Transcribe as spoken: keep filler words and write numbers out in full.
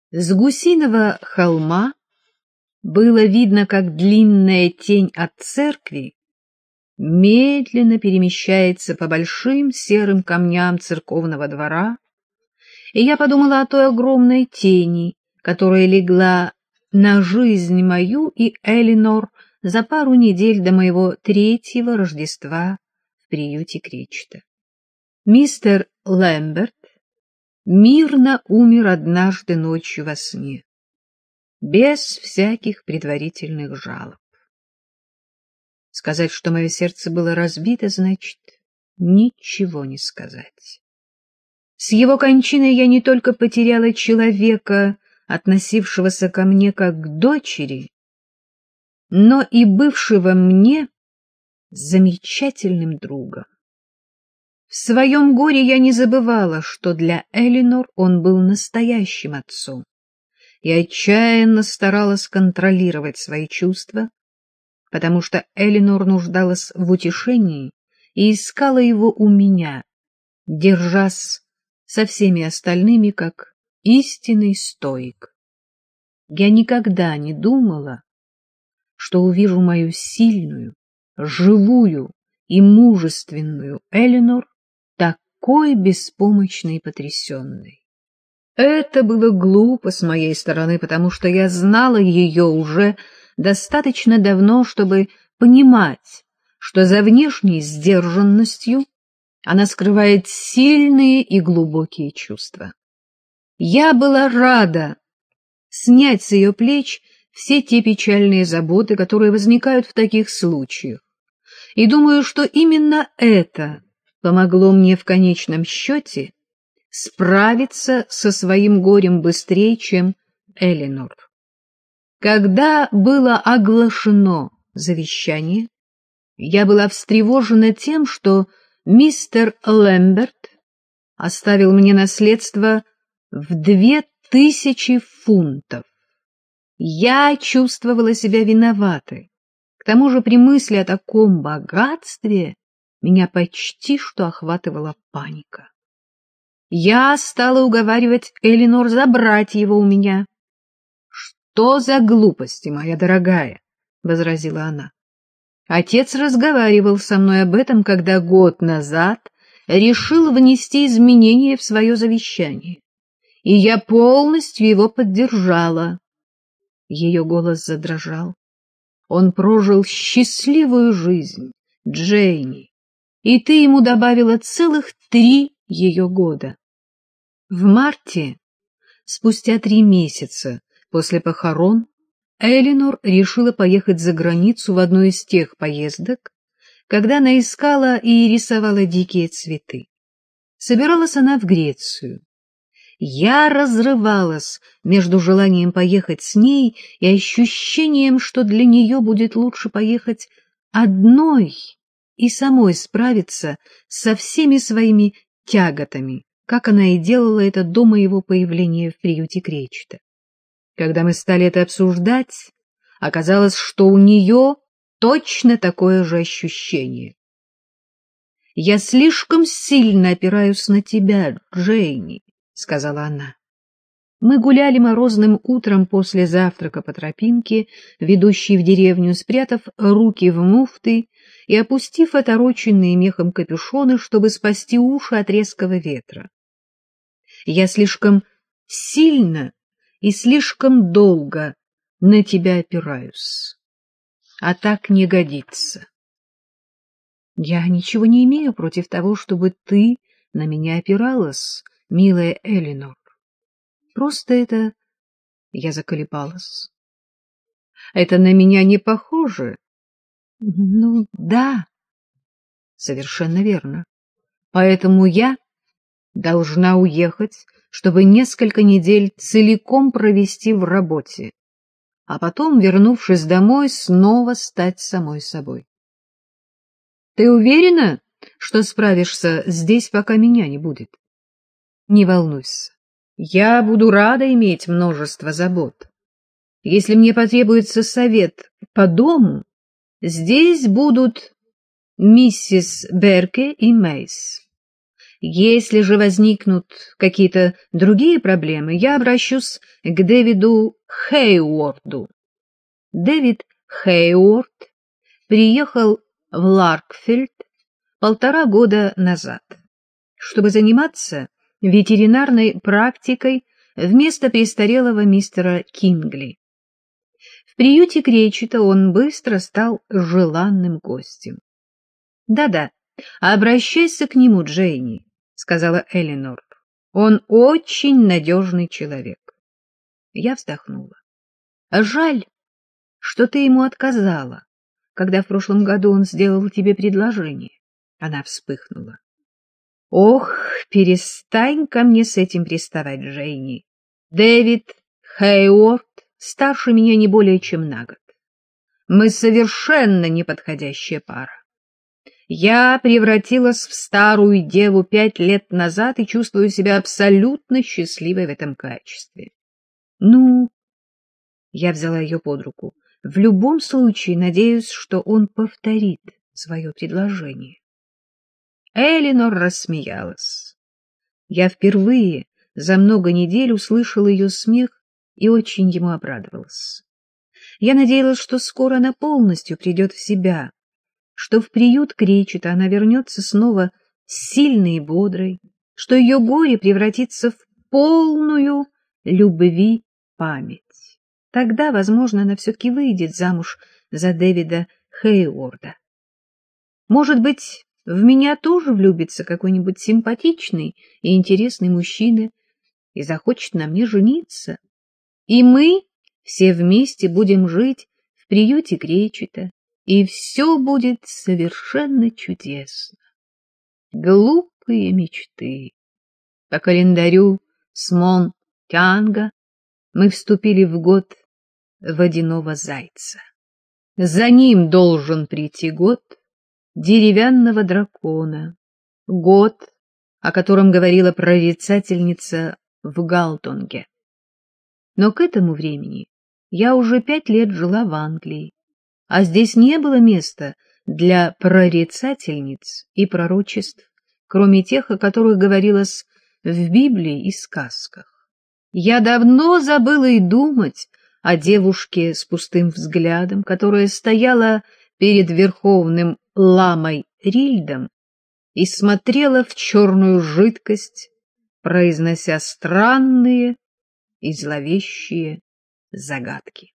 С гусиного холма было видно, как длинная тень от церкви медленно перемещается по большим серым камням церковного двора, и я подумала о той огромной тени, которая легла на жизнь мою и Элинор за пару недель до моего третьего Рождества в приюте Кречета. Мистер Лэмберт мирно умер однажды ночью во сне, без всяких предварительных жалоб. Сказать, что мое сердце было разбито, значит ничего не сказать. С его кончиной я не только потеряла человека, относившегося ко мне как к дочери, но и бывшего мне замечательным другом. В своем горе я не забывала, что для Элинор он был настоящим отцом, и отчаянно старалась контролировать свои чувства, потому что Элинор нуждалась в утешении и искала его у меня, держась со всеми остальными как истинный стоик. Я никогда не думала, что увижу мою сильную, живую и мужественную Элинор такой беспомощной и потрясенной. Это было глупо с моей стороны, потому что я знала ее уже достаточно давно, чтобы понимать, что за внешней сдержанностью она скрывает сильные и глубокие чувства. Я была рада снять с ее плеч все те печальные заботы, которые возникают в таких случаях, и думаю, что именно это помогло мне в конечном счете справиться со своим горем быстрее, чем Элинор. Когда было оглашено завещание, я была встревожена тем, что мистер Лэмберт оставил мне наследство в две тысячи фунтов. Я чувствовала себя виноватой. К тому же при мысли о таком богатстве меня почти что охватывала паника. Я стала уговаривать Элинор забрать его у меня. — Что за глупости, моя дорогая? — возразила она. Отец разговаривал со мной об этом, когда год назад решил внести изменения в свое завещание, и я полностью его поддержала. Ее голос задрожал. Он прожил счастливую жизнь, Джейни, и ты ему добавила целых три ее года. В марте, спустя три месяца после похорон, Элинор решила поехать за границу в одну из тех поездок, когда она искала и рисовала дикие цветы. Собиралась она в Грецию. Я разрывалась между желанием поехать с ней и ощущением, что для нее будет лучше поехать одной и самой справиться со всеми своими тяготами, как она и делала это до моего появления в приюте Кречета. Когда мы стали это обсуждать, оказалось, что у нее точно такое же ощущение. «Я слишком сильно опираюсь на тебя, Джейни», — сказала она. Мы гуляли морозным утром после завтрака по тропинке, ведущей в деревню, спрятав руки в муфты и опустив отороченные мехом капюшоны, чтобы спасти уши от резкого ветра. Я слишком сильно и слишком долго на тебя опираюсь, а так не годится. Я ничего не имею против того, чтобы ты на меня опиралась, милая Элинор. Просто это... Я заколебалась. Это на меня не похоже. Ну, да, совершенно верно. Поэтому я должна уехать, чтобы несколько недель целиком провести в работе, а потом, вернувшись домой, снова стать самой собой. Ты уверена, что справишься здесь, пока меня не будет? Не волнуйся. Я буду рада иметь множество забот. Если мне потребуется совет по дому, здесь будут миссис Берке и Мейс. Если же возникнут какие-то другие проблемы, я обращусь к Дэвиду Хейворду. Дэвид Хейворд приехал в Ларкфилд полтора года назад, чтобы заниматься ветеринарной практикой вместо престарелого мистера Кингли. В приюте Кречета он быстро стал желанным гостем. «Да-да, обращайся к нему, Джейни», — сказала Элинор. «Он очень надежный человек». Я вздохнула. «Жаль, что ты ему отказала, когда в прошлом году он сделал тебе предложение». Она вспыхнула. «Ох, перестань ко мне с этим приставать, Джейни. Дэвид Хейворд старше меня не более чем на год. Мы совершенно неподходящая пара. Я превратилась в старую деву пять лет назад и чувствую себя абсолютно счастливой в этом качестве. Ну, я взяла ее под руку. В любом случае, надеюсь, что он повторит свое предложение. Элинор рассмеялась. Я впервые за много недель услышала ее смех и очень ему обрадовалась. Я надеялась, что скоро она полностью придет в себя, что в приют Кречета она вернется снова сильной и бодрой, что ее горе превратится в полную любви память. Тогда, возможно, она все-таки выйдет замуж за Дэвида Хейворда. Может быть, в меня тоже влюбится какой-нибудь симпатичный и интересный мужчина и захочет на мне жениться. И мы все вместе будем жить в приюте Кречета, и все будет совершенно чудесно. Глупые мечты. По календарю Смон-Тянга мы вступили в год водяного зайца. За ним должен прийти год деревянного дракона, год, о котором говорила прорицательница в Галтонге. Но к этому времени я уже пять лет жила в Англии, а здесь не было места для прорицательниц и пророчеств, кроме тех, о которых говорилось в Библии и сказках. Я давно забыла и думать о девушке с пустым взглядом, которая стояла перед верховным ламой Рильдом и смотрела в черную жидкость, произнося странные и зловещие загадки.